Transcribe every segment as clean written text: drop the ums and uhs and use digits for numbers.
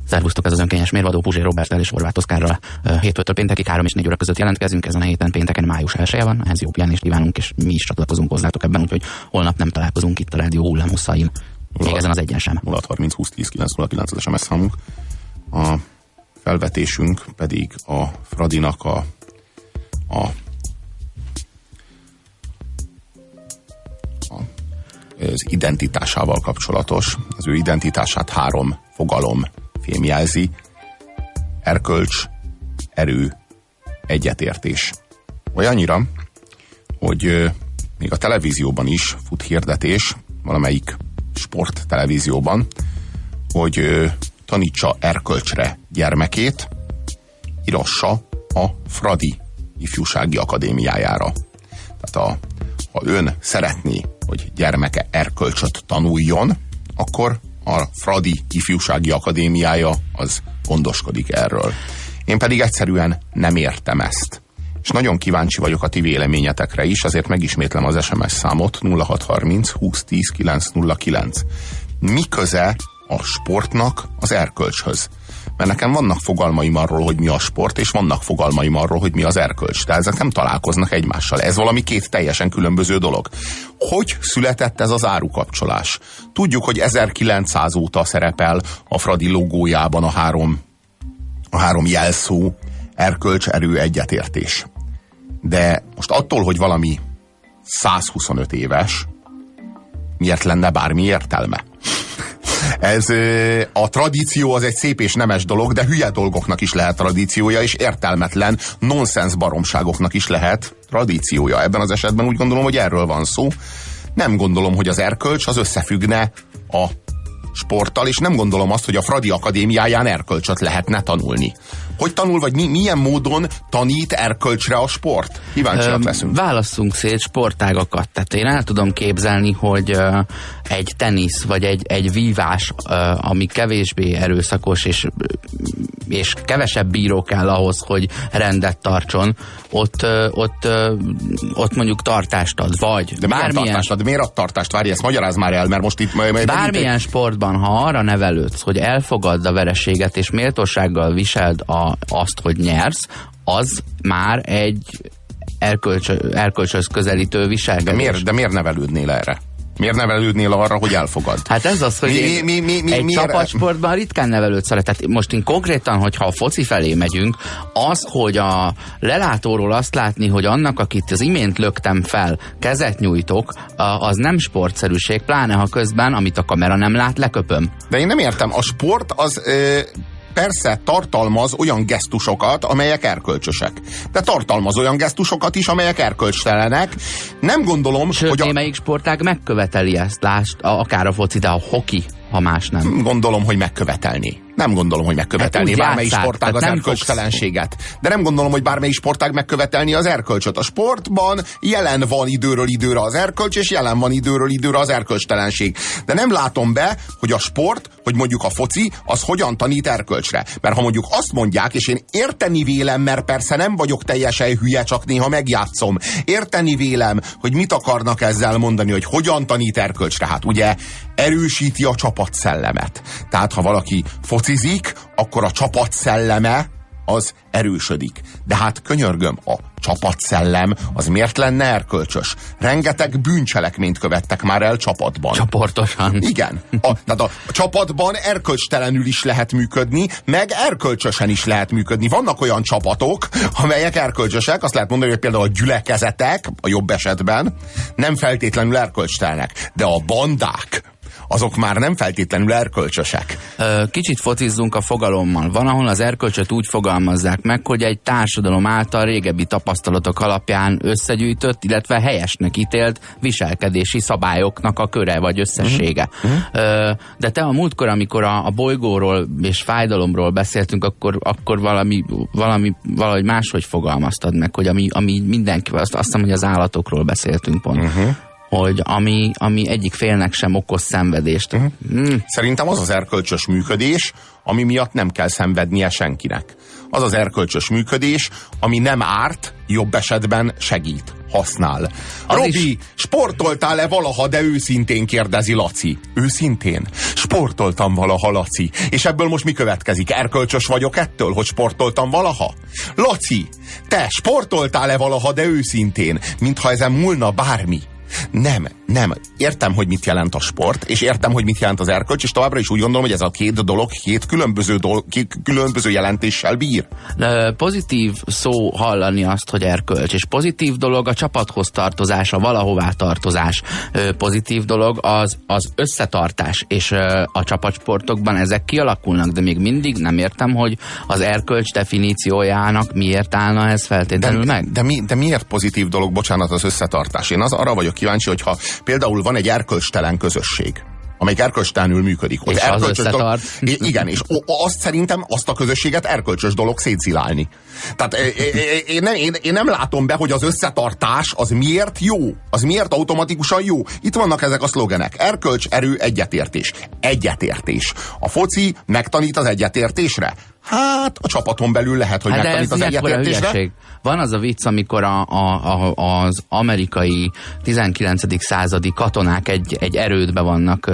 Szervusztok, ez az önkényes mérvadó Puzsér Roberttel és Horváth Oszkárral 7-től péntekig 3 és 4 óra között jelentkezünk. Ezen a héten pénteken május 1-e van, ehhez jó pihenést kívánunk, és mi is csatlakozunk hozzátok ebben, úgyhogy holnap nem találkozunk itt a rádió hullámhosszain. Még ezen az egyen sem. 0630 20 10 909 az SMS számunk. A felvetésünk pedig a Fradinak az identitásával kapcsolatos. Az ő identitását 3 fogalom fémjelzi: erkölcs, erő, egyetértés. Olyannyira, hogy még a televízióban is fut hirdetés, valamelyik sporttelevízióban, hogy tanítsa erkölcsre gyermekét, irassa a Fradi ifjúsági akadémiájára. Tehát ha ön szeretné, hogy gyermeke erkölcsöt tanuljon, akkor a Fradi ifjúsági akadémiája az gondoskodik erről. Én pedig egyszerűen nem értem ezt. És nagyon kíváncsi vagyok a ti véleményetekre is, azért megismétlem az SMS számot: 0630 20 10 909. Mi köze a sportnak az erkölcshöz? Mert nekem vannak fogalmaim arról, hogy mi a sport, és vannak fogalmaim arról, hogy mi az erkölcs. De ezek nem találkoznak egymással. Ez valami 2 teljesen különböző dolog. Hogy született ez az árukapcsolás? Tudjuk, hogy 1900 óta szerepel a Fradi logójában a három jelszó: erkölcs, erő, egyetértés. De most attól, hogy valami 125 éves, miért lenne bármi értelme? Ez a tradíció az egy szép és nemes dolog, de hülye dolgoknak is lehet tradíciója, és értelmetlen nonsens baromságoknak is lehet tradíciója. Ebben az esetben úgy gondolom, hogy erről van szó. Nem gondolom, hogy az erkölcs az összefüggne a sporttal, és nem gondolom azt, hogy a Fradi akadémiáján erkölcsöt lehetne tanulni. Hogy tanul, vagy milyen módon tanít erkölcsre a sport? Kíváncsiak leszünk. Válasszunk szét sportágakat. Tehát én el tudom képzelni, hogy egy tenisz, vagy egy vívás, ami kevésbé erőszakos, és kevesebb bíró kell ahhoz, hogy rendet tartson, ott mondjuk tartást ad, vagy de bármilyen tartást ad? Miért ad tartást? Várj, ezt magyarázd már el, mert most itt... Bármilyen sportban, ha arra nevelődsz, hogy elfogadd a vereséget, és méltósággal viseld azt, hogy nyersz, az már egy erkölcshöz közelítő viselkedés. De miért nevelődnél erre? Miért nevelődnél arra, hogy elfogad? Hát ez az, hogy egy csapatsportban ritkán nevelődsz arra. Tehát most én konkrétan, hogyha a foci felé megyünk, az, hogy a lelátóról azt látni, hogy annak, akit az imént löktem fel, kezet nyújtok, az nem sportszerűség, pláne ha közben, amit a kamera nem lát, leköpöm. De én nem értem, a sport az... persze tartalmaz olyan gesztusokat, amelyek erkölcsösek. De tartalmaz olyan gesztusokat is, amelyek erkölcstelenek. Nem gondolom, sőt, hogy némelyik sportág megköveteli ezt, lásd, akár a foci, de a hoki, ha más nem. Gondolom, hogy megkövetelni. Nem gondolom, hogy megkövetelni bármelyik sportág az erkölcstelenséget. De nem gondolom, hogy bármelyik sportág megkövetelni az erkölcsöt. A sportban jelen van időről időre az erkölcs, és jelen van időről időre az erkölcstelenség. De nem látom be, hogy a sport, hogy mondjuk a foci, az hogyan tanít erkölcsre. Mert ha mondjuk azt mondják, és én érteni vélem, mert persze nem vagyok teljesen hülye, csak néha megjátszom. Érteni vélem, hogy mit akarnak ezzel mondani, hogy hogyan tanít erkölcsre. Hát ugye erősíti a csapatszellemet. Tehát ha valaki focizik, akkor a csapatszelleme az erősödik. De hát könyörgöm, a csapatszellem az miért lenne erkölcsös? Rengeteg bűncselekményt követtek már el csapatban. Csoportosan. Igen. Tehát a csapatban erkölcstelenül is lehet működni, meg erkölcsösen is lehet működni. Vannak olyan csapatok, amelyek erkölcsösek, azt lehet mondani, hogy például a gyülekezetek, a jobb esetben, nem feltétlenül erkölcstelenek. De a bandák, azok már nem feltétlenül erkölcsösek. Kicsit focizzunk a fogalommal. Van, ahol az erkölcsöt úgy fogalmazzák meg, hogy egy társadalom által régebbi tapasztalatok alapján összegyűjtött, illetve helyesnek ítélt viselkedési szabályoknak a köre vagy összessége. De te a múltkor, amikor a bolygóról és fájdalomról beszéltünk, akkor valahogy máshogy fogalmaztad meg, hogy ami mindenki, azt hiszem, hogy az állatokról beszéltünk pont. Hogy ami egyik félnek sem okoz szenvedést. Szerintem az az erkölcsös működés, ami miatt nem kell szenvednie senkinek. Az az erkölcsös működés, ami nem árt, jobb esetben segít, használ. Robi, sportoltál-e valaha, de őszintén kérdezi Laci. Őszintén? Sportoltam valaha, Laci. És ebből most mi következik? Erkölcsös vagyok ettől, hogy sportoltam valaha? Laci, te sportoltál-e valaha, de őszintén? Mintha ezen múlna bármi. Nem. Értem, hogy mit jelent a sport, és értem, hogy mit jelent az erkölcs, és továbbra is úgy gondolom, hogy ez a két dolog két különböző jelentéssel bír. Pozitív szó hallani azt, hogy erkölcs, és pozitív dolog a csapathoz tartozás, a valahová tartozás. Pozitív dolog az összetartás, és a csapatsportokban ezek kialakulnak, de még mindig nem értem, hogy az erkölcs definíciójának miért állna ez feltétlenül meg. De miért pozitív dolog, bocsánat, az összetartás? Én arra vagyok kíváncsi, hogyha például van egy erkölcstelen közösség, amelyik erkölcstelenül működik. És az összetart. Igen, és azt szerintem azt a közösséget erkölcsös dolog szétszilálni. Tehát én nem látom be, hogy az összetartás az miért jó, az miért automatikusan jó. Itt vannak ezek a szlogenek. Erkölcs, erő, egyetértés. Egyetértés. A foci megtanít az egyetértésre? Hát a csapaton belül lehet, hogy megtanít az egyetértésre. Van az a vicc, amikor az amerikai 19. századi katonák egy erődbe vannak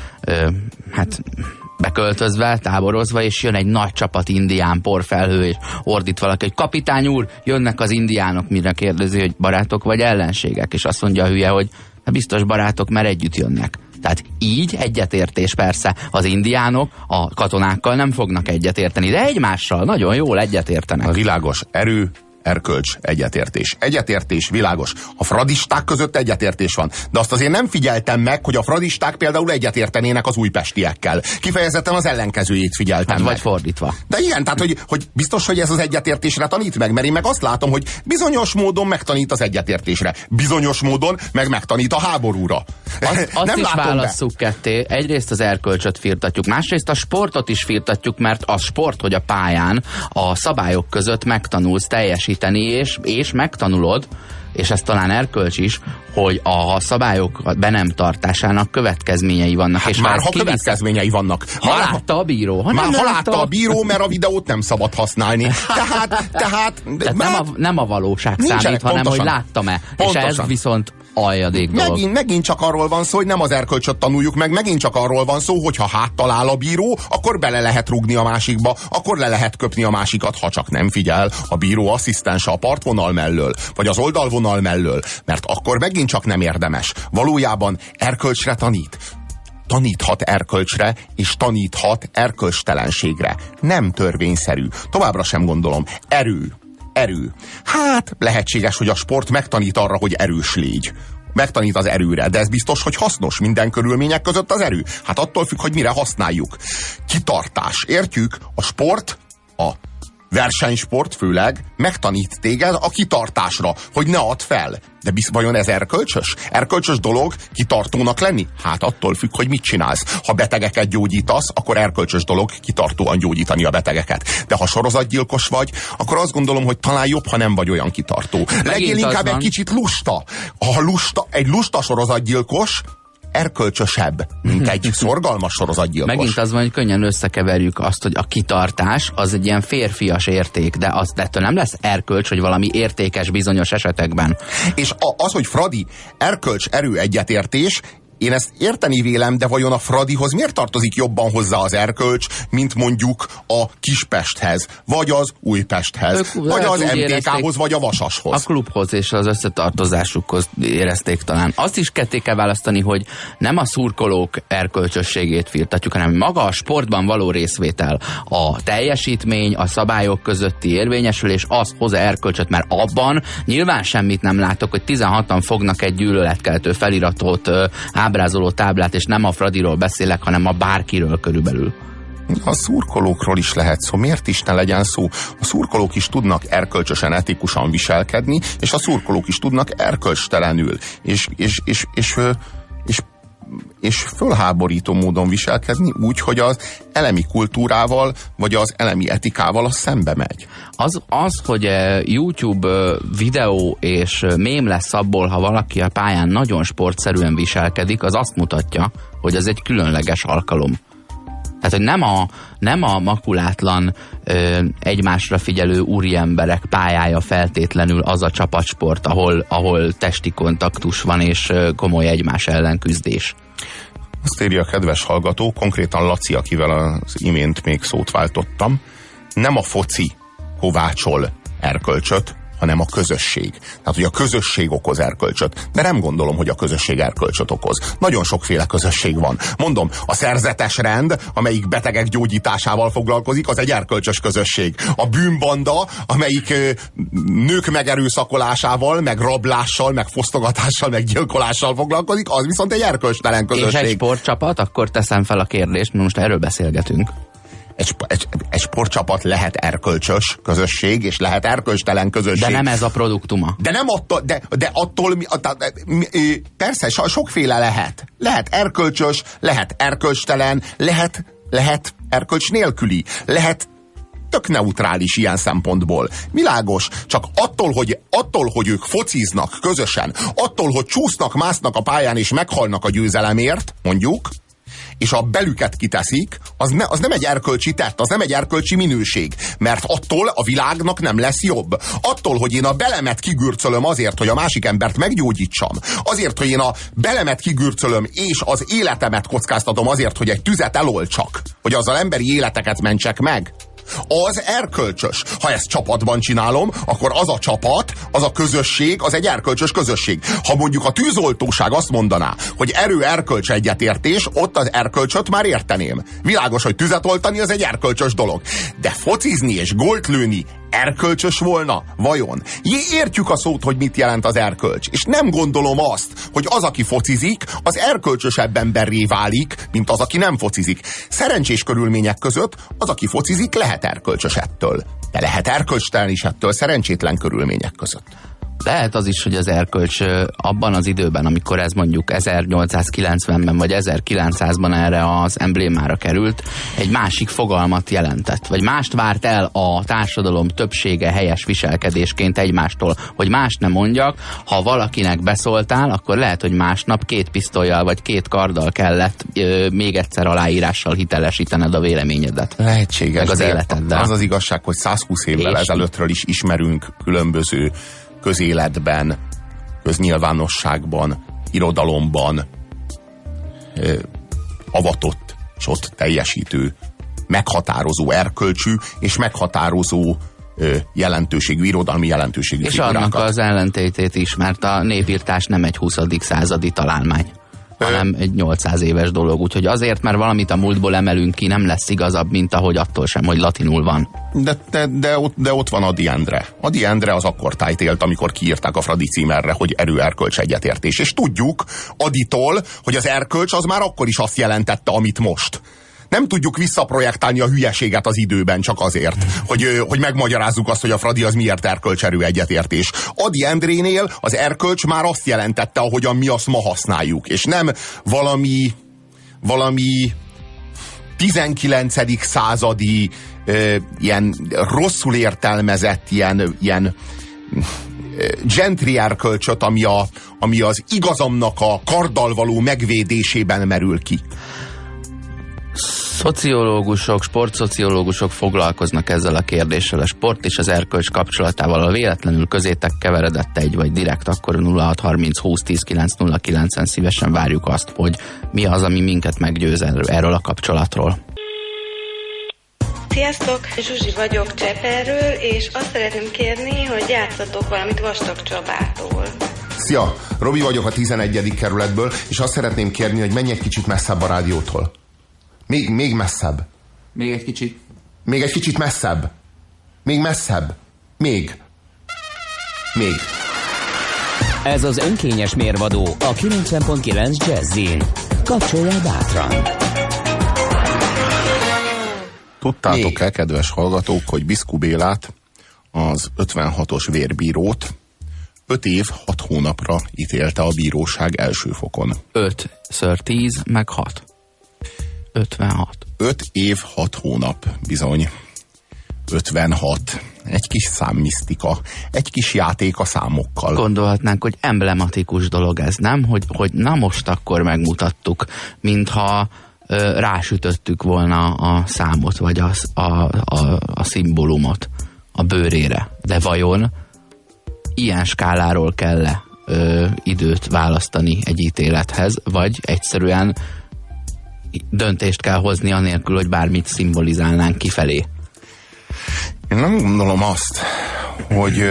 beköltözve, táborozva, és jön egy nagy csapat indián porfelhő, és ordít valaki, hogy kapitány úr, jönnek az indiánok, mire kérdezi, hogy barátok vagy ellenségek, és azt mondja a hülye, hogy biztos barátok, mert együtt jönnek. Tehát így egyetértés, persze. Az indiánok a katonákkal nem fognak egyetérteni, de egymással nagyon jól egyetértenek. A világos erő, erkölcs, egyetértés. Egyetértés, világos. A fradisták között egyetértés van. De azt azért nem figyeltem meg, hogy a fradisták például egyetértenének az újpestiekkel. Kifejezetten az ellenkezőjét figyeltem meg. Vagy fordítva. De igen, tehát hogy biztos, hogy ez az egyetértésre tanít meg, mert én meg azt látom, hogy bizonyos módon megtanít az egyetértésre. Bizonyos módon megtanít a háborúra. Azt nem is válasszuk ketté. Egyrészt az erkölcsöt firtatjuk, másrészt a sportot is firtatjuk, mert a sport, hogy a pályán a szabályok között megtanulsz teljesíteni, és megtanulod, és ez talán erkölcs is, hogy a szabályok be nem tartásának következményei vannak. Hát és már ha következményei vannak. Ha látta a bíró. Ha látta a bíró, mert a videót nem szabad használni. Tehát nem a valóság számít, hanem hogy láttam-e. És ez viszont aljadék dolog. Megint csak arról van szó, hogy nem az erkölcsöt tanuljuk meg, megint csak arról van szó, hogy ha háttal áll a bíró, akkor bele lehet rúgni a másikba, akkor le lehet köpni a másikat, ha csak nem figyel a bíró asszisztense a partvonal mellől, vagy az oldalvonal mellől, mert akkor megint csak nem érdemes. Valójában erkölcsre tanít. Taníthat erkölcsre, és taníthat erkölcstelenségre. Nem törvényszerű. Továbbra sem gondolom. Erő. Hát lehetséges, hogy a sport megtanít arra, hogy erős légy. Megtanít az erőre, de ez biztos, hogy hasznos minden körülmények között az erő. Hát attól függ, hogy mire használjuk. Kitartás. Értjük? A sport, a versenysport főleg megtanít téged a kitartásra, hogy ne add fel. De vajon ez erkölcsös? Erkölcsös dolog kitartónak lenni? Hát attól függ, hogy mit csinálsz. Ha betegeket gyógyítasz, akkor erkölcsös dolog kitartóan gyógyítani a betegeket. De ha sorozatgyilkos vagy, akkor azt gondolom, hogy talán jobb, ha nem vagy olyan kitartó. Legyél inkább egy kicsit lusta. Egy lusta sorozatgyilkos erkölcsösebb, mint egy szorgalmas sorozatgyilkos. Megint az van, hogy könnyen összekeverjük azt, hogy a kitartás az egy ilyen férfias érték, de ettől nem lesz erkölcs, hogy valami értékes bizonyos esetekben. És az, hogy Fradi, erkölcs, erő, egyetértés, én ezt érteni vélem, de vajon a Fradihoz miért tartozik jobban hozzá az erkölcs, mint mondjuk a Kispesthez, vagy az Újpesthez, vagy az MTK-hoz, vagy a Vasashoz? A klubhoz és az összetartozásukhoz érezték talán. Azt is ketté kell választani, hogy nem a szurkolók erkölcsösségét firtatjuk, hanem maga a sportban való részvétel, a teljesítmény, a szabályok közötti érvényesülés, az hoz erkölcsöt, mert abban nyilván semmit nem látok, hogy 16-an fognak egy gyűlöletkeltő feliratot, ábrázoló táblát, és nem a Fradiról beszélek, hanem a bárkiről körülbelül. A szurkolókról is lehet szó. Miért is ne legyen szó? A szurkolók is tudnak erkölcsösen, etikusan viselkedni, és a szurkolók is tudnak erkölcstelenül, és fölháborító módon viselkedni, úgy, hogy az elemi kultúrával, vagy az elemi etikával az szembe megy. Az, hogy YouTube videó és mém lesz abból, ha valaki a pályán nagyon sportszerűen viselkedik, az azt mutatja, hogy ez egy különleges alkalom. Tehát, hogy nem a makulátlan, egymásra figyelő úriemberek pályája feltétlenül az a csapatsport, ahol testi kontaktus van és komoly egymás ellen küzdés. Azt írja a kedves hallgató, konkrétan Laci, akivel az imént még szót váltottam, nem a foci kovácsol erkölcsöt, hanem a közösség. Tehát, hogy a közösség okoz erkölcsöt. De nem gondolom, hogy a közösség erkölcsöt okoz. Nagyon sokféle közösség van. Mondom, a szerzetes rend, amelyik betegek gyógyításával foglalkozik, az egy erkölcsös közösség. A bűnbanda, amelyik nők megerőszakolásával, meg rablással, meg fosztogatással, meg gyilkolással foglalkozik, az viszont egy erkölcstelen közösség. És egy sportcsapat, akkor teszem fel a kérdést, mert most erről beszélgetünk. Egy sportcsapat lehet erkölcsös közösség, és lehet erkölcstelen közösség. De nem ez a produktuma. De nem attól, de attól, persze, sokféle lehet. Lehet erkölcsös, lehet erkölcstelen, lehet erkölcs nélküli, lehet tök neutrális ilyen szempontból. Világos, csak attól, hogy ők fociznak közösen, attól, hogy csúsznak, másznak a pályán és meghalnak a győzelemért, mondjuk, és a belüket kiteszik, az nem egy erkölcsi tett, az nem egy erkölcsi minőség, mert attól a világnak nem lesz jobb. Attól, hogy én a belemet kigürcölöm azért, hogy a másik embert meggyógyítsam, azért, hogy én a belemet kigürcölöm, és az életemet kockáztatom azért, hogy egy tüzet eloltsak, hogy azzal emberi életeket mentsek meg, az erkölcsös. Ha ezt csapatban csinálom, akkor az a csapat, az a közösség, az egy erkölcsös közösség. Ha mondjuk a tűzoltóság azt mondaná, hogy erő-erkölcs egyetértés, ott az erkölcsöt már érteném. Világos, hogy tüzet oltani az egy erkölcsös dolog. De focizni és gólt lőni erkölcsös volna? Vajon? Értjük a szót, hogy mit jelent az erkölcs. És nem gondolom azt, hogy az, aki focizik, az erkölcsösebb emberré válik, mint az, aki nem focizik. Szerencsés körülmények között az, aki focizik, lehet erkölcsös ettől. De lehet erkölcstelen is ettől szerencsétlen körülmények között. Lehet az is, hogy az erkölcs abban az időben, amikor ez mondjuk 1890-ben vagy 1900-ban erre az emblémára került, egy másik fogalmat jelentett, vagy mást várt el a társadalom többsége helyes viselkedésként egymástól, hogy mást nem mondjak, ha valakinek beszóltál, akkor lehet, hogy másnap 2 pisztollyal vagy 2 karddal kellett még egyszer aláírással hitelesítened a véleményedet. Lehetséges, meg az életeddel. Az az igazság, hogy 120 évvel ezelőttről is ismerünk különböző közéletben, köznyilvánosságban, irodalomban avatott és ott teljesítő, meghatározó erkölcsű és meghatározó jelentőségű, irodalmi jelentőségű és figurákat. annak az ellentétét is, mert a népírtás nem egy 20. századi találmány, hanem egy 800 éves dolog. Úgyhogy azért, mert valamit a múltból emelünk ki, nem lesz igazabb, mint ahogy attól sem, hogy latinul van. De ott van Ady Endre. Ady Endre az akkor tájt élt, amikor kiírták a Fradi címerre, hogy erő-erkölcs egyetértés. És tudjuk Adytól, hogy az erkölcs az már akkor is azt jelentette, amit most. Nem tudjuk visszaprojektálni a hülyeséget az időben csak azért, hogy megmagyarázzuk azt, hogy a Fradi az miért erkölcserő egyetértés. Ady Endrénél az erkölcs már azt jelentette, ahogyan mi azt ma használjuk, és nem valami 19. századi ilyen rosszul értelmezett ilyen gentry erkölcsöt, ami az igazamnak a karddal való megvédésében merül ki. Szociológusok, sportszociológusok foglalkoznak ezzel a kérdéssel. A sport és az erkölcs kapcsolatával, ha véletlenül közétek keveredett egy, vagy direkt, akkor 0630 20 10 909-en szívesen várjuk azt, hogy mi az, ami minket meggyőz erről a kapcsolatról. Sziasztok! Zsuzsi vagyok Cseperről, és azt szeretném kérni, hogy játszatok valamit Vastag Csabától. Szia! Robi vagyok a 11. kerületből, és azt szeretném kérni, hogy menj egy kicsit messzebb a rádiótól. Még messzebb. Még egy kicsit. Még egy kicsit messzebb. Még messzebb. Még. Ez az önkényes mérvadó a 90.9 Jazzin. Kapcsolja bátran. Tudtátok-e, kedves hallgatók, hogy Biszku Bélát, az 56-os vérbírót 5 év 6 hónapra ítélte a bíróság első fokon. 5x10 meg 6. 56. 5 év 6 hónap, bizony. 56. Egy kis számmisztika. Egy kis játék a számokkal. Gondolhatnánk, hogy emblematikus dolog ez, nem? Hogy na most akkor megmutattuk, mintha rásütöttük volna a számot, vagy a szimbólumot a bőrére. De vajon ilyen skáláról kell-e időt választani egy ítélethez, vagy egyszerűen döntést kell hozni anélkül, hogy bármit szimbolizálnánk kifelé? Én nem gondolom azt, hogy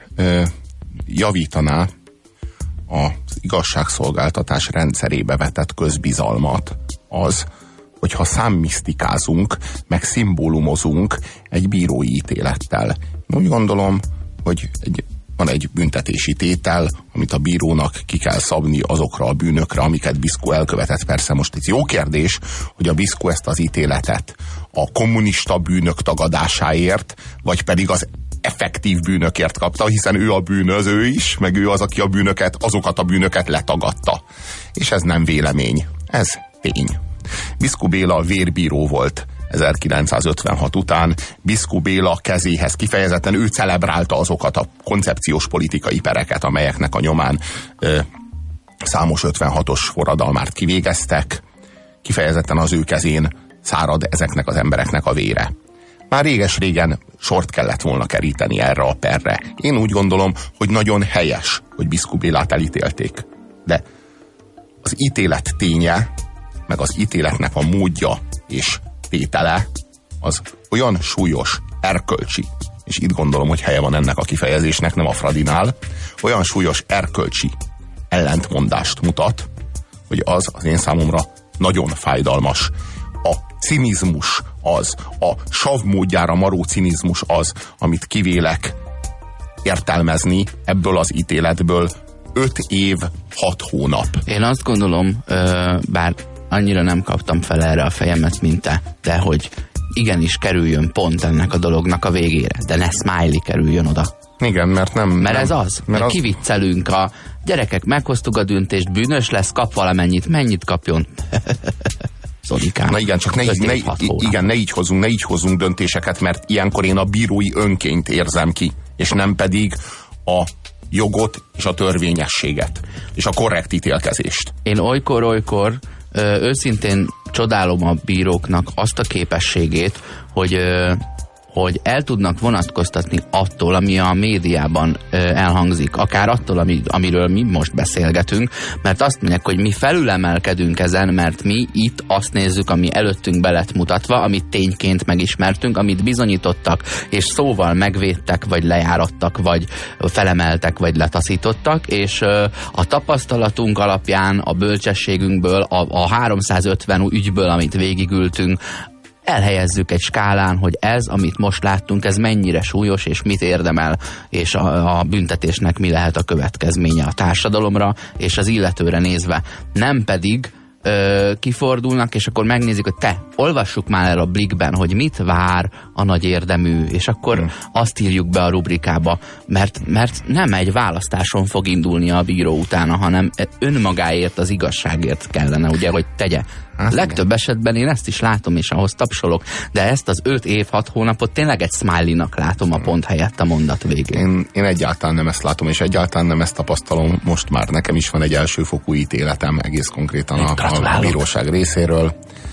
javítaná az igazságszolgáltatás rendszerébe vetett közbizalmat az, hogyha számmisztikázunk, meg szimbólumozunk egy bírói ítélettel. Úgy gondolom, hogy van egy büntetési tétel, amit a bírónak ki kell szabni azokra a bűnökre, amiket Bisco elkövetett. Persze most itt jó kérdés, hogy a Bisco ezt az ítéletet a kommunista bűnök tagadásáért, vagy pedig az effektív bűnökért kapta, hiszen ő a bűnöző is, meg ő az, aki azokat a bűnöket letagadta. És ez nem vélemény, ez tény. Bisco Béla vérbíró volt 1956 után. Bisco Béla kezéhez kifejezetten ő celebrálta azokat a koncepciós politikai pereket, amelyeknek a nyomán számos 56-os forradalmát kivégeztek. Kifejezetten az ő kezén szárad ezeknek az embereknek a vére. Már réges-régen sort kellett volna keríteni erre a perre. Én úgy gondolom, hogy nagyon helyes, hogy Bisco Bélát elítélték. De az ítélet ténye, meg az ítéletnek a módja és tétele, az olyan súlyos, erkölcsi, és itt gondolom, hogy helye van ennek a kifejezésnek, nem a Fradinál, olyan súlyos erkölcsi ellentmondást mutat, hogy az én számomra nagyon fájdalmas. A cinizmus az, a savmódjára maró cinizmus az, amit kivélek értelmezni ebből az ítéletből 5 év, 6 hónap. Én azt gondolom, bár annyira nem kaptam fel erre a fejemet, mint te, de hogy igenis kerüljön pont ennek a dolognak a végére, de ne smiley kerüljön oda. Igen, mert nem... Mert nem, ez az, mert kiviccelünk a gyerekek, meghoztuk a döntést, bűnös lesz, kap valamennyit, mennyit kapjon? Zodikám. Na igen, csak ne így hozzunk döntéseket, mert ilyenkor én a bírói önkényt érzem ki, és nem pedig a jogot és a törvényességet, és a korrekt ítélkezést. Én olykor őszintén csodálom a bíróknak azt a képességét, hogy el tudnak vonatkoztatni attól, ami a médiában elhangzik, akár attól, amiről mi most beszélgetünk, mert azt mondják, hogy mi felülemelkedünk ezen, mert mi itt azt nézzük, ami előttünk be lett mutatva, amit tényként megismertünk, amit bizonyítottak, és szóval megvédtek, vagy lejárattak, vagy felemeltek, vagy letaszítottak, és a tapasztalatunk alapján, a bölcsességünkből, a 350 ügyből, amit végigültünk, elhelyezzük egy skálán, hogy ez, amit most láttunk, ez mennyire súlyos, és mit érdemel, és a büntetésnek mi lehet a következménye a társadalomra, és az illetőre nézve. Nem pedig kifordulnak, és akkor megnézik, hogy te, olvassuk már el a Blickben, hogy mit vár a nagy érdemű, és akkor azt írjuk be a rubrikába, mert nem egy választáson fog indulni a bíró utána, hanem önmagáért, az igazságért kellene, ugye, hogy tegye. Legtöbb esetben én ezt is látom, és ahhoz tapsolok, de ezt az 5 év, 6 hónapot tényleg egy smiley-nak látom a pont helyett a mondat végén. Én egyáltalán nem ezt látom, és egyáltalán nem ezt tapasztalom most már. Nekem is van egy elsőfokú ítéletem, egész konkrétan a bíróság részéről.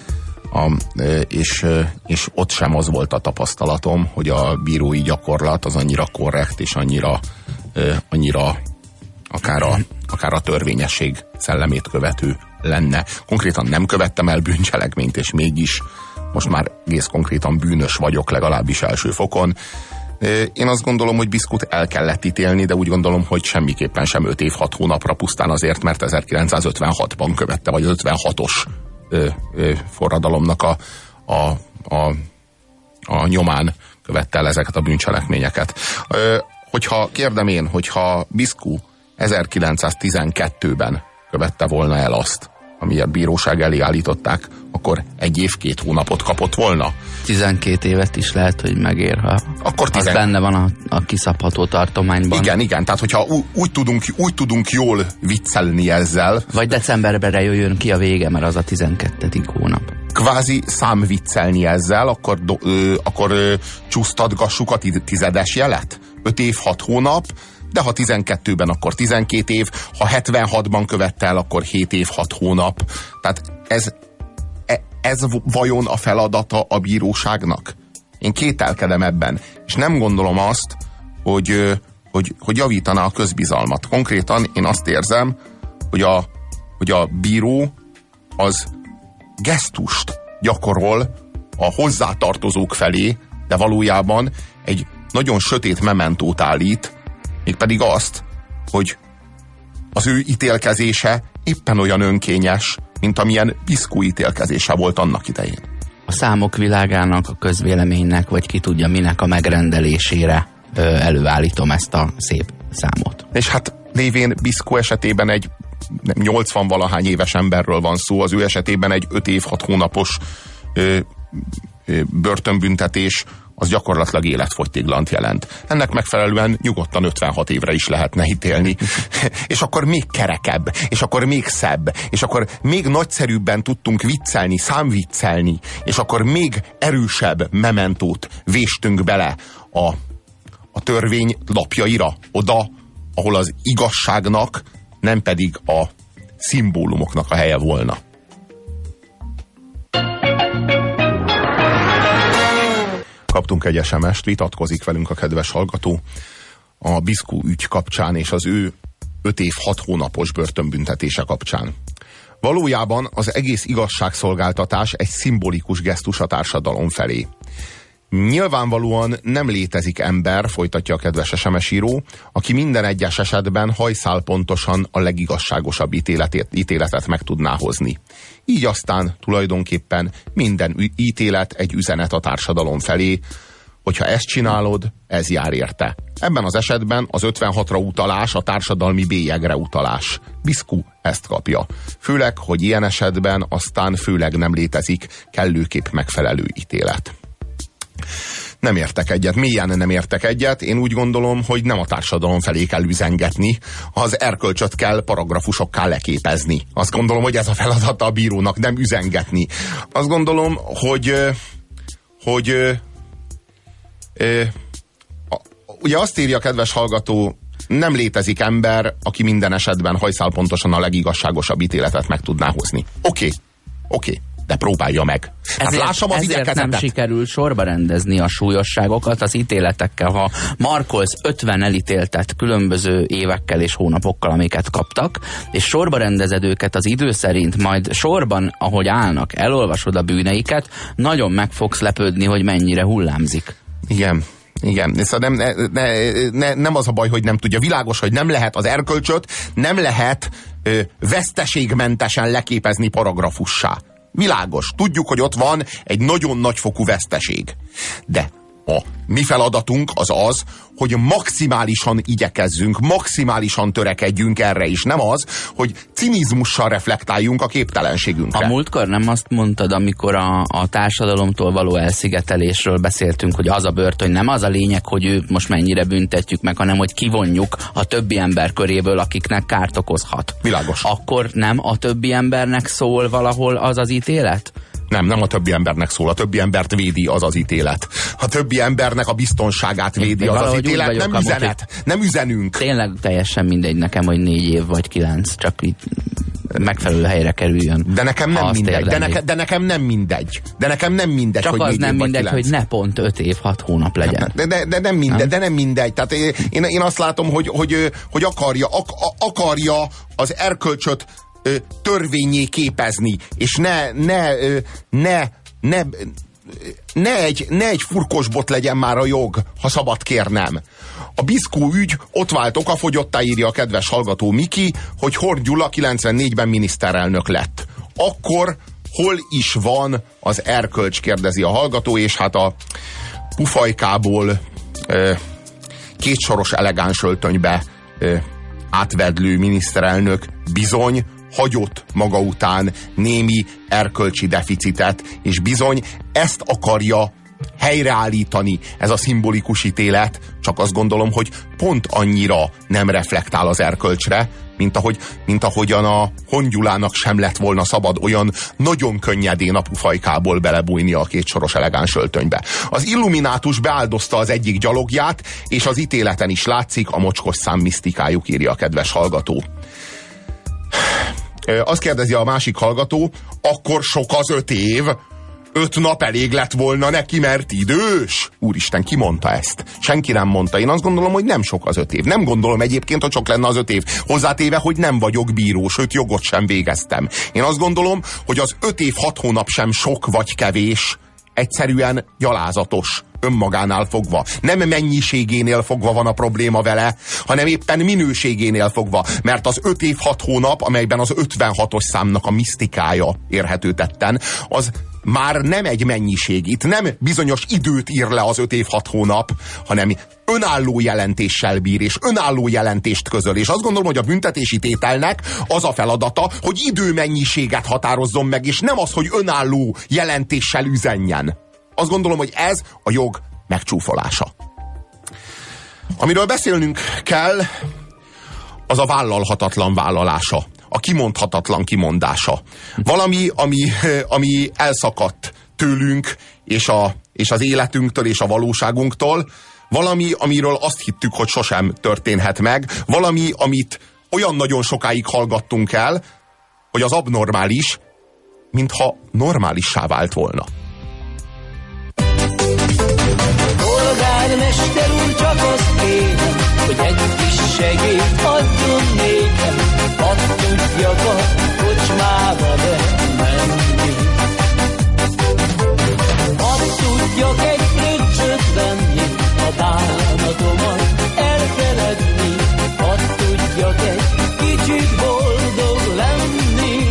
És ott sem az volt a tapasztalatom, hogy a bírói gyakorlat az annyira korrekt, és annyira akár a törvényesség szellemét követő lenne. Konkrétan nem követtem el bűncselekményt, és mégis most már egész konkrétan bűnös vagyok, legalábbis első fokon. Én azt gondolom, hogy Biscot el kellett ítélni, de úgy gondolom, hogy semmiképpen sem 5 év 6 hónapra, pusztán azért, mert 1956-ban követte, vagy 56-os forradalomnak a nyomán követte el ezeket a bűncselekményeket. Kérdem én, hogyha Bisco 1912-ben követte volna el azt, ami a bíróság elé állították, akkor 1 év 2 hónapot kapott volna. 12 évet is lehet, hogy megér, ha akkor az benne van a kiszabható tartományban. Igen, tehát hogyha úgy tudunk jól viccelni ezzel. Vagy decemberben jöjjön ki a vége, mert az a 12. hónap. Kvázi számviccelni ezzel, akkor csúsztatgassuk a tizedes jelet. 5 év 6 hónap, de ha 12-ben, akkor 12 év, ha 76-ban követte el, akkor 7 év 6 hónap. Tehát ez vajon a feladata a bíróságnak? Én kételkedem ebben, és nem gondolom azt, hogy javítaná a közbizalmat. Konkrétan én azt érzem, hogy a bíró az gesztust gyakorol a hozzátartozók felé, de valójában egy nagyon sötét mementót állít, mégpedig azt, hogy az ő ítélkezése éppen olyan önkényes, mint amilyen Piszkó ítélkezése volt annak idején. A számok világának, a közvéleménynek, vagy ki tudja minek a megrendelésére előállítom ezt a szép számot. És hát lévén Piszkó esetében egy 80-valahány éves emberről van szó, az ő esetében egy 5 év 6 hónapos börtönbüntetés az gyakorlatilag életfogytiglant jelent. Ennek megfelelően nyugodtan 56 évre is lehetne ítélni. És akkor még kerekebb, és akkor még szebb, és akkor még nagyszerűbben tudtunk viccelni, számviccelni, és akkor még erősebb mementót véstünk bele a törvény lapjaira, oda, ahol az igazságnak, nem pedig a szimbólumoknak a helye volna. Kaptunk egy SMS-t, vitatkozik velünk a kedves hallgató a Piszkó ügy kapcsán és az ő 5 év 6 hónapos börtönbüntetése kapcsán. Valójában az egész igazságszolgáltatás egy szimbolikus gesztus a társadalom felé. Nyilvánvalóan nem létezik ember, folytatja a kedves SMS író, aki minden egyes esetben hajszálpontosan a legigazságosabb ítéletet meg tudná hozni. Így aztán tulajdonképpen minden ítélet egy üzenet a társadalom felé, hogyha ezt csinálod, ez jár érte. Ebben az esetben az 56-ra utalás a társadalmi bélyegre utalás. Piszkó ezt kapja. Főleg, hogy ilyen esetben aztán főleg nem létezik kellőképp megfelelő ítélet. Nem értek egyet, mélyen nem értek egyet. Én úgy gondolom, hogy nem a társadalom felé kell üzengetni, az erkölcsöt kell paragrafusokká leképezni. Azt gondolom, hogy ez a feladata a bírónak, nem üzengetni. Azt gondolom, hogy ugye azt írja a kedves hallgató, nem létezik ember, aki minden esetben hajszálpontosan a legigazságosabb ítéletet meg tudná hozni. Oké. De próbálja meg. Ezért nem sikerül sorba rendezni a súlyosságokat az ítéletekkel. Ha markolsz 50 elítéltet különböző évekkel és hónapokkal, amiket kaptak, és sorba rendezed őket az idő szerint, majd sorban, ahogy állnak, elolvasod a bűneiket, nagyon meg fogsz lepődni, hogy mennyire hullámzik. Igen. Szóval nem az a baj, hogy nem tudja. Világos, hogy nem lehet az erkölcsöt, nem lehet veszteségmentesen leképezni paragrafussá. Világos. Tudjuk, hogy ott van egy nagyon nagyfokú veszteség. De a mi feladatunk az, hogy maximálisan igyekezzünk, maximálisan törekedjünk erre is. Nem az, hogy cinizmussal reflektáljunk a képtelenségünkre. A múltkor nem azt mondtad, amikor a társadalomtól való elszigetelésről beszéltünk, hogy az a börtön, nem az a lényeg, hogy ő most mennyire büntetjük meg, hanem hogy kivonjuk a többi ember köréből, akiknek kárt okozhat. Világos. Akkor nem a többi embernek szól valahol az az ítélet? Nem a többi embernek szól, a többi embert védi az az ítélet. A többi embernek a biztonságát védi az az ítélet, nem üzenet, nem üzenünk. Tényleg teljesen mindegy nekem, hogy 4 év vagy 9, csak így megfelelő helyre kerüljön. De nekem nem mindegy. De nekem nem mindegy. De nekem nem mindegy, csak hogy az nem mindegy, 9. hogy ne pont 5 év 6 hónap legyen. De nem mindegy, de nem mindegy. Tehát én azt látom, hogy akarja az erkölcsöt törvényé képezni, és ne egy furkosbot legyen már a jog, ha szabad kérnem. A Piszkó ügy ott vált okafogyottá, írja a kedves hallgató Miki, hogy Horn Gyula 94-ben miniszterelnök lett. Akkor hol is van az erkölcs, kérdezi a hallgató, és hát a pufajkából kétsoros elegáns öltönybe átvedlő miniszterelnök bizony hagyott maga után némi erkölcsi deficitet, és bizony ezt akarja helyreállítani ez a szimbolikus ítélet, csak azt gondolom, hogy pont annyira nem reflektál az erkölcsre, mint ahogyan a Horn Gyulának sem lett volna szabad olyan nagyon könnyedén a pufajkából belebújni a kétsoros elegáns öltönybe. Az illuminátus beáldozta az egyik gyalogját, és az ítéleten is látszik a mocskos szám misztikájuk, írja a kedves hallgató. Azt kérdezi a másik hallgató, akkor sok az 5 év? 5 nap elég lett volna neki, mert idős? Úristen, ki mondta ezt? Senki nem mondta. Én azt gondolom, hogy nem sok az 5 év. Nem gondolom egyébként, hogy sok lenne az 5 év. Hozzátéve, hogy nem vagyok bíró, sőt jogot sem végeztem. Én azt gondolom, hogy az 5 év 6 hónap sem sok vagy kevés. Egyszerűen gyalázatos önmagánál fogva. Nem mennyiségénél fogva van a probléma vele, hanem éppen minőségénél fogva. Mert az 5 év 6 hónap, amelyben az 56-os számnak a misztikája érhető tetten, az már nem egy mennyiség. Itt nem bizonyos időt ír le az 5 év 6 hónap, hanem önálló jelentéssel bír, és önálló jelentést közöl. És azt gondolom, hogy a büntetési tételnek az a feladata, hogy időmennyiséget határozzon meg, és nem az, hogy önálló jelentéssel üzenjen. Azt gondolom, hogy ez a jog megcsúfolása. Amiről beszélnünk kell, az a vállalhatatlan vállalása. A kimondhatatlan kimondása. Valami, ami elszakadt tőlünk, és az életünktől, és a valóságunktól. Valami, amiről azt hittük, hogy sosem történhet meg. Valami, amit olyan nagyon sokáig hallgattunk el, hogy az abnormális, mintha normálissá vált volna. Polgármester úr, csak azt kérem, hogy egy kis segélyt adjon nékem, hadd tudjak a kocsmába bemenni. Hadd tudjak egy fröccsöt venni, a bánatomat elfeledni, hadd tudjak egy kicsit boldog lenni.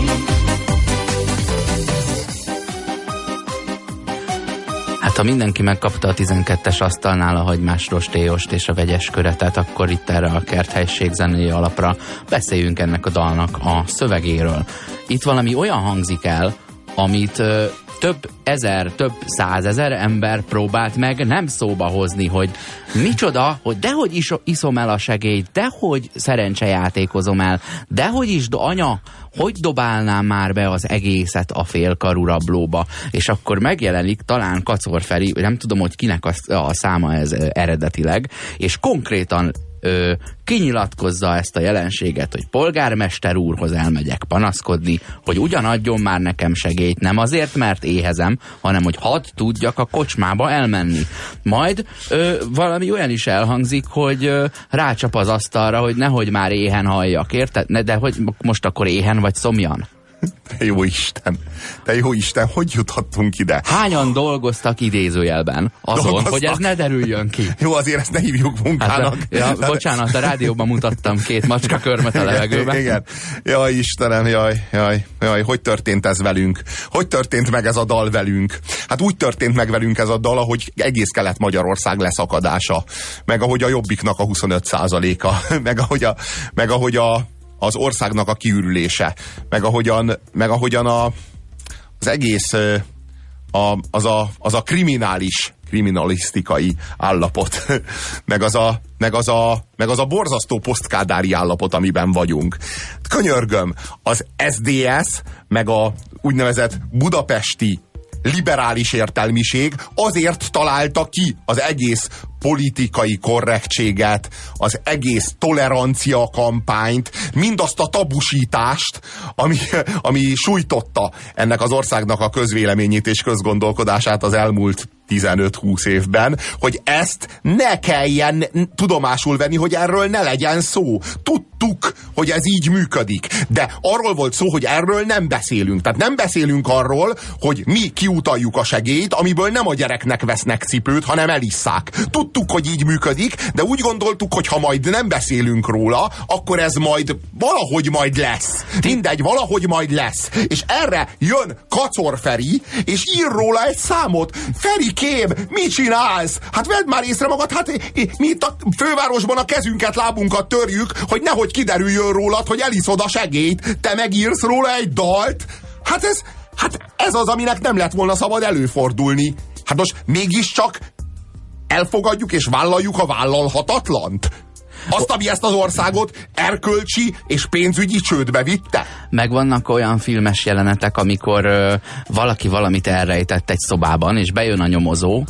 Hát ha mindenki megkapta a 12-es asztalnál a hagymás rostéjost és a vegyes köretet, akkor itt erre a kerthelyiség zenei alapra beszéljünk ennek a dalnak a szövegéről. Itt valami olyan hangzik el, amit több ezer, több százezer ember próbált meg nem szóba hozni, hogy micsoda, hogy dehogy iszom el a segélyt, dehogy szerencsejátékozom el, dehogy is, anya, hogy dobálnám már be az egészet a félkarú rablóba. És akkor megjelenik talán Kacor Feri, nem tudom, hogy kinek a száma ez eredetileg, és konkrétan kinyilatkozza ezt a jelenséget, hogy polgármester úrhoz elmegyek panaszkodni, hogy ugyanadjon már nekem segélyt, nem azért, mert éhezem, hanem hogy hadd tudjak a kocsmába elmenni. Majd valami olyan is elhangzik, hogy rácsap az asztalra, hogy nehogy már éhen halljak, érted? De hogy most akkor éhen vagy szomjan? Te jó Isten, hogy juthattunk ide? Hányan dolgoztak idézőjelben azon, hogy ez ne derüljön ki? Jó, azért ezt ne hívjuk munkának. Hát, bocsánat, a rádióban mutattam 2 macska körmöt a levegőben. Igen. Jaj, Istenem, jaj, hogy történt ez velünk? Hogy történt meg ez a dal velünk? Hát úgy történt meg velünk ez a dal, ahogy egész Kelet-Magyarország leszakadása, meg ahogy a Jobbiknak a 25%-a, meg ahogy az országnak a kiürülése, meg ahogyan az egész az a kriminalisztikai állapot, meg az a borzasztó posztkádári állapot, amiben vagyunk. Könyörgöm, az SDS, meg a úgynevezett budapesti liberális értelmiség azért találta ki az egész politikai korrektséget, az egész tolerancia kampányt, mindazt a tabusítást, ami sújtotta ennek az országnak a közvéleményét és közgondolkodását az elmúlt 15-20 évben, hogy ezt ne kelljen tudomásul venni, hogy erről ne legyen szó. Tudtuk, hogy ez így működik, de arról volt szó, hogy erről nem beszélünk. Tehát nem beszélünk arról, hogy mi kiutaljuk a segélyt, amiből nem a gyereknek vesznek cipőt, hanem elisszák. Tudtuk, hogy így működik, de úgy gondoltuk, hogy ha majd nem beszélünk róla, akkor ez majd valahogy majd lesz. Mindegy, valahogy majd lesz. És erre jön Kacor Feri, és ír róla egy számot. Ferikém, mit csinálsz? Hát vedd már észre magad, hát mi itt a fővárosban a kezünket, lábunkat törjük, hogy nehogy kiderüljön rólad, hogy eliszod a segélyt. Te megírsz róla egy dalt? Hát ez az, aminek nem lett volna szabad előfordulni. Hát most mégiscsak elfogadjuk és vállaljuk a vállalhatatlant? Azt, ami ezt az országot erkölcsi és pénzügyi csődbe vitte? Meg vannak olyan filmes jelenetek, amikor valaki valamit elrejtett egy szobában, és bejön a nyomozó,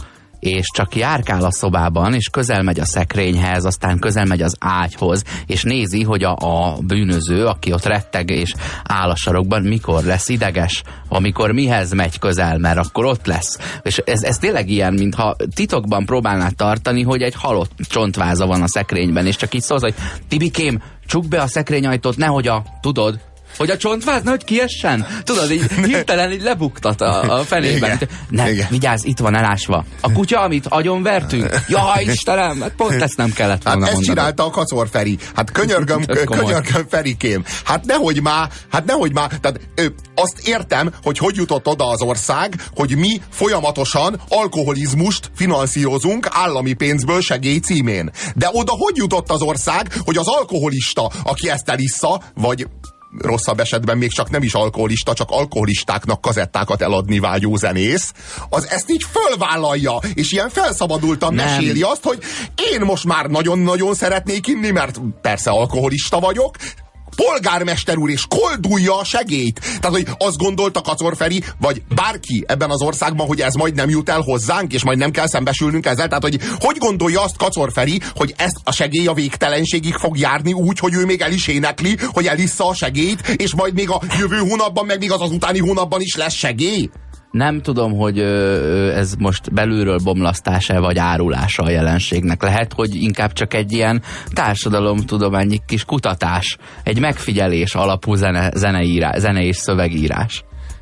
és csak járkál a szobában, és közel megy a szekrényhez, aztán közel megy az ágyhoz, és nézi, hogy a bűnöző, aki ott retteg és áll a sarokban, mikor lesz ideges, amikor mihez megy közel, mert akkor ott lesz. És ez tényleg ilyen, mintha titokban próbálnád tartani, hogy egy halott csontváza van a szekrényben, és csak így szólsz, hogy Tibikém, csukd be a szekrényajtót, nehogy tudod, hogy a csontváz nehogy kiessen. Tudod, így hirtelen így lebuktat a fenében. Nem, vigyázz, itt van elásva. A kutya, amit agyonvertünk? Jaj, Istenem, hát pont ezt nem kellett volna mondanod. Ezt csinálta a Kacor Feri. Hát könyörgöm Ferikém. Hát nehogy már. Tehát azt értem, hogy jutott oda az ország, hogy mi folyamatosan alkoholizmust finanszírozunk állami pénzből segély címén. De oda hogy jutott az ország, hogy az alkoholista, aki ezt elissza, vagy rosszabb esetben még csak nem is alkoholista, csak alkoholistáknak kazettákat eladni vágyó zenész, az ezt így fölvállalja, és ilyen felszabadultan meséli azt, hogy én most már nagyon-nagyon szeretnék inni, mert persze alkoholista vagyok, polgármester úr, és koldulja a segélyt. Tehát, hogy azt gondolta Kacor Feri, vagy bárki ebben az országban, hogy ez majd nem jut el hozzánk, és majd nem kell szembesülnünk ezzel. Tehát, hogy gondolja azt Kacor Feri, hogy ezt a segély a végtelenségig fog járni úgy, hogy ő még el is énekli, hogy elissza a segélyt, és majd még a jövő hónapban, meg még az utáni hónapban is lesz segély? Nem tudom, hogy ez most belülről bomlasztása vagy árulása a jelenségnek. Lehet, hogy inkább csak egy ilyen társadalomtudományi kis kutatás, egy megfigyelés alapú zene és szövegírás.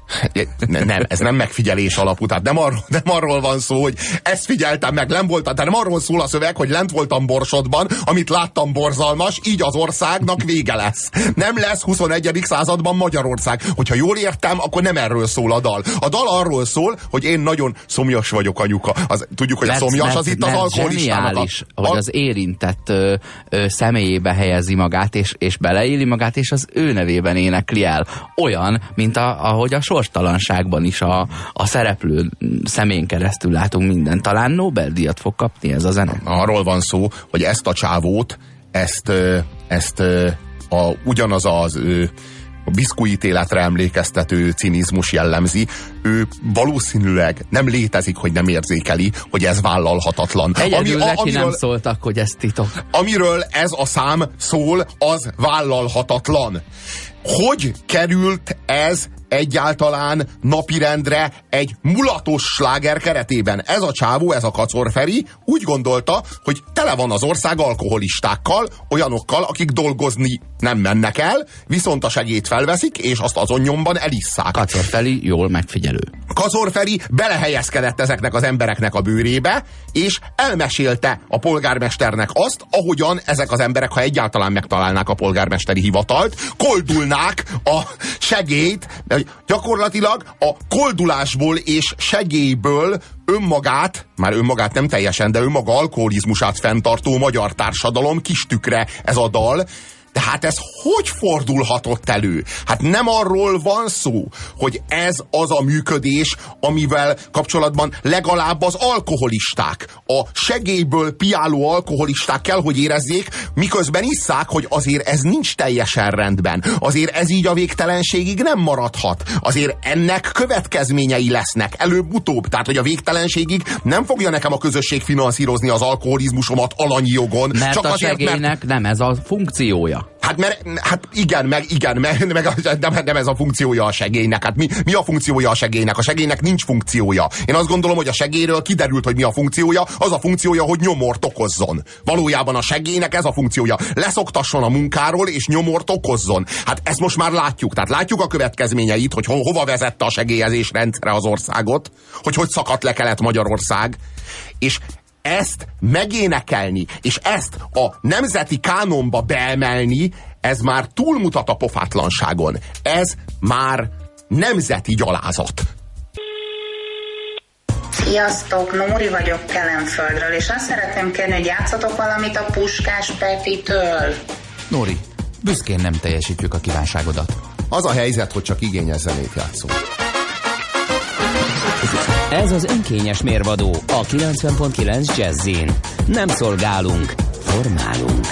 Nem, ez nem megfigyelés alapú, tehát nem arról van szó, hogy ezt figyeltem meg, nem voltam, tehát nem arról szól a szöveg, hogy lent voltam Borsodban, amit láttam borzalmas, így az országnak vége lesz. Nem lesz 21. században Magyarország. Hogyha jól értem, akkor nem erről szól a dal. A dal arról szól, hogy én nagyon szomjas vagyok, anyuka. Tudjuk, hogy a szomjas az itt az alkoholistának. hogy az érintett személyébe helyezi magát, és beleéli magát, és az ő nevében énekli el. Olyan, mint ahogy a sorstalanságban is a szereplő szemén keresztül látunk mindent. Talán Nobel-díjat fog kapni ez a zene. Arról van szó, hogy ezt a csávót, ugyanaz az a biszkuit életre emlékeztető cinizmus jellemzi. Ő valószínűleg nem létezik, hogy nem érzékeli, hogy ez vállalhatatlan. Egyedül neki nem szóltak, hogy ez titok. Amiről ez a szám szól, az vállalhatatlan. Hogy került ez egyáltalán napirendre egy mulatos sláger keretében? Ez a csávó, ez a Kacor Feri úgy gondolta, hogy tele van az ország alkoholistákkal, olyanokkal, akik dolgozni nem mennek el, viszont a segélyt felveszik, és azt azon nyomban elisszák. Kacor Feri jól megfigyelő. Kacor Feri belehelyezkedett ezeknek az embereknek a bőrébe, és elmesélte a polgármesternek azt, ahogyan ezek az emberek, ha egyáltalán megtalálnák a polgármesteri hivatalt, koldulnák a segélyt, gyakorlatilag a koldulásból és segélyből már önmagát nem teljesen, de önmaga alkoholizmusát fenntartó magyar társadalom kis tükre ez a dal. De hát ez hogy fordulhatott elő? Hát nem arról van szó, hogy ez az a működés, amivel kapcsolatban legalább az alkoholisták, a segélyből piáló alkoholisták kell, hogy érezzék, miközben isszák, hogy azért ez nincs teljesen rendben. Azért ez így a végtelenségig nem maradhat. Azért ennek következményei lesznek előbb-utóbb. Tehát, hogy a végtelenségig nem fogja nekem a közösség finanszírozni az alkoholizmusomat alanyi jogon. Mert csak a segélynek nem ez a funkciója. Hát igen, nem ez a funkciója a segélynek. Hát mi a funkciója a segélynek? A segélynek nincs funkciója. Én azt gondolom, hogy a segélyről kiderült, hogy mi a funkciója. Az a funkciója, hogy nyomort okozzon. Valójában a segélynek ez a funkciója. Leszoktasson a munkáról, és nyomort okozzon. Hát ezt most már látjuk. Tehát látjuk a következményeit, hogy hova vezette a segélyezés rendszere az országot, hogy szakadt le Kelet-Magyarország, és ezt megénekelni, és ezt a nemzeti kánonba beemelni, ez már túlmutat a pofátlanságon. Ez már nemzeti gyalázat. Sziasztok, Nóri vagyok Kelenföldről, és azt szeretném kérni, hogy játszatok valamit a Puskás Petitől. Nóri, büszkén nem teljesítjük a kívánságodat. Az a helyzet, hogy csak igényes zenét játszunk. Ez az önkényes mérvadó a 90.9 Jazzin. Nem szolgálunk, formálunk.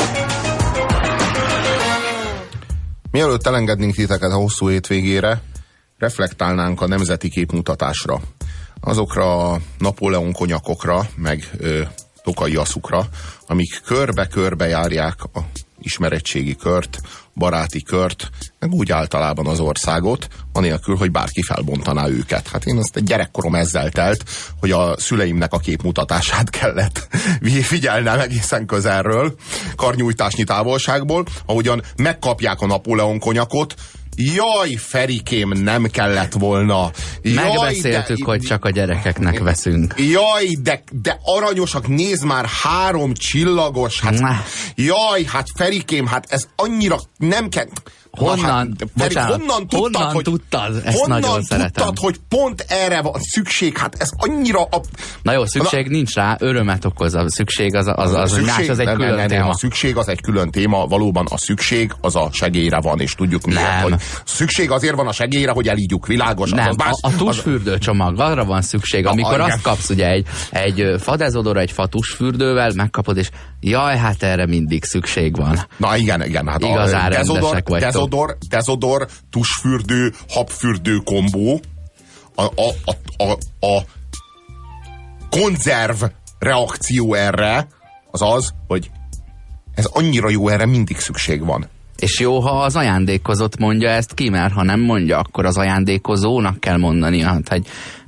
Mielőtt elengednénk titeket a hosszú hétvégére, reflektálnánk a nemzeti képmutatásra. azokra a Napóleon konyakokra, meg tokai aszukra, amik körbe-körbe járják a ismeretségi kört, baráti kört, meg úgy általában az országot, anélkül, hogy bárki felbontaná őket. Hát én azt egy gyerekkorom ezzel telt, hogy a szüleimnek a képmutatását kellett figyelnem egészen közelről, karnyújtásnyi távolságból, ahogyan megkapják a Napóleon konyakot. Jaj, Ferikém, nem kellett volna. Jaj, megbeszéltük, hogy csak a gyerekeknek veszünk. Jaj, de aranyosak, nézd már, 3 csillagos. Hát, jaj, hát Ferikém, hát ez annyira nem kell... Honnan tudtad? Ezt nagyon szeretem. Tudtad, hogy pont erre van szükség? Hát ez annyira... Na jó, szükség nincs rá, örömet okoz. A szükség az egy külön téma. A szükség az egy külön téma, valóban a szükség az a segélyre van, és tudjuk miért, hogy szükség azért van a segélyre, hogy elígyuk, világos. Nem, a tusfürdőcsomag, arra van szükség, amikor azt kapsz ugye egy fadezodor, egy fa tusfürdővel, megkapod, és jaj, hát erre mindig szükség van. Na igen. Hát igazán rendesek vagytok. Dezodor, tusfürdő, habfürdő kombó, a konzerv reakció erre az, hogy ez annyira jó, erre mindig szükség van. És jó, ha az ajándékozott mondja ezt ki, mert ha nem mondja, akkor az ajándékozónak kell mondania, hogy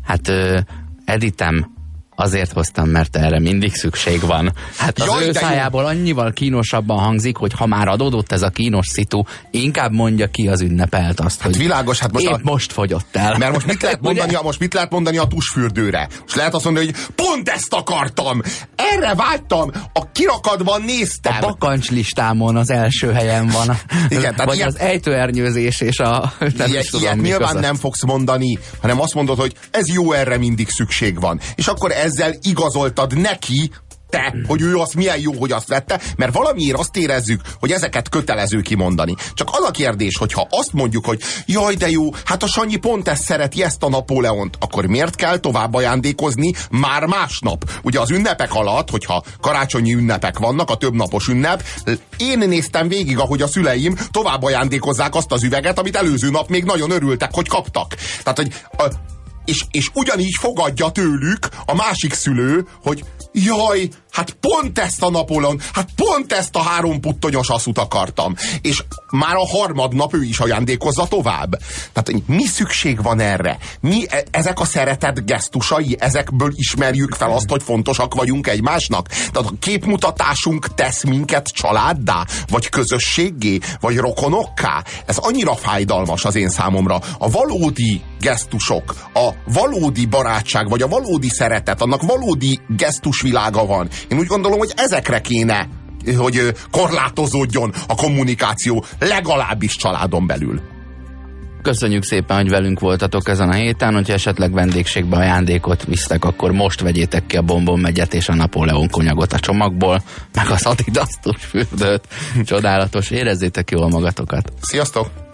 Editem, azért hoztam, mert erre mindig szükség van. Hát az ő szájából annyival kínosabban hangzik, hogy ha már adódott ez a kínos szitu, inkább mondja ki az ünnepelt azt, hogy világos, hát most fogyott el. Mert most mit lehet mondani a tusfürdőre? Most lehet azt mondani, hogy pont ezt akartam! Erre vágytam! A kirakatban néztem! A bakancslistámon az első helyen van. Igen, vagy az ejtőernyőzés és a... Ilyet nyilván nem fogsz mondani, hanem azt mondod, hogy ez jó, erre mindig szükség van. És akkor ezzel igazoltad neki, hogy ő azt milyen jó, hogy azt vette, mert valamiért azt érezzük, hogy ezeket kötelező kimondani. Csak az a kérdés, hogyha azt mondjuk, hogy jaj, de jó, hát a Sanyi pont ezt szereti, ezt a Napóleont, akkor miért kell tovább ajándékozni már másnap? Ugye az ünnepek alatt, hogyha karácsonyi ünnepek vannak, a többnapos ünnep, én néztem végig, ahogy a szüleim tovább ajándékozzák azt az üveget, amit előző nap még nagyon örültek, hogy kaptak. Tehát, hogy és ugyanígy fogadja tőlük a másik szülő, hogy jaj, hát pont ezt a Napóleon, hát pont ezt a 3 puttonyos aszut akartam. És már a harmadnap ő is ajándékozza tovább. Tehát mi szükség van erre? Ezek a szeretet gesztusai, ezekből ismerjük fel azt, hogy fontosak vagyunk egymásnak? Tehát a képmutatásunk tesz minket családdá, vagy közösséggé, vagy rokonokká? Ez annyira fájdalmas az én számomra. A valódi gesztusok, a valódi barátság, vagy a valódi szeretet, annak valódi gesztusvilága van. Én úgy gondolom, hogy ezekre kéne, hogy korlátozódjon a kommunikáció, legalábbis családon belül. Köszönjük szépen, hogy velünk voltatok ezen a héten, hogyha esetleg vendégségbe ajándékot visztek, akkor most vegyétek ki a Bombon-megyet és a Napóleon konyagot a csomagból, meg az Adidas tusfürdőt. Csodálatos, érezzétek jól magatokat. Sziasztok!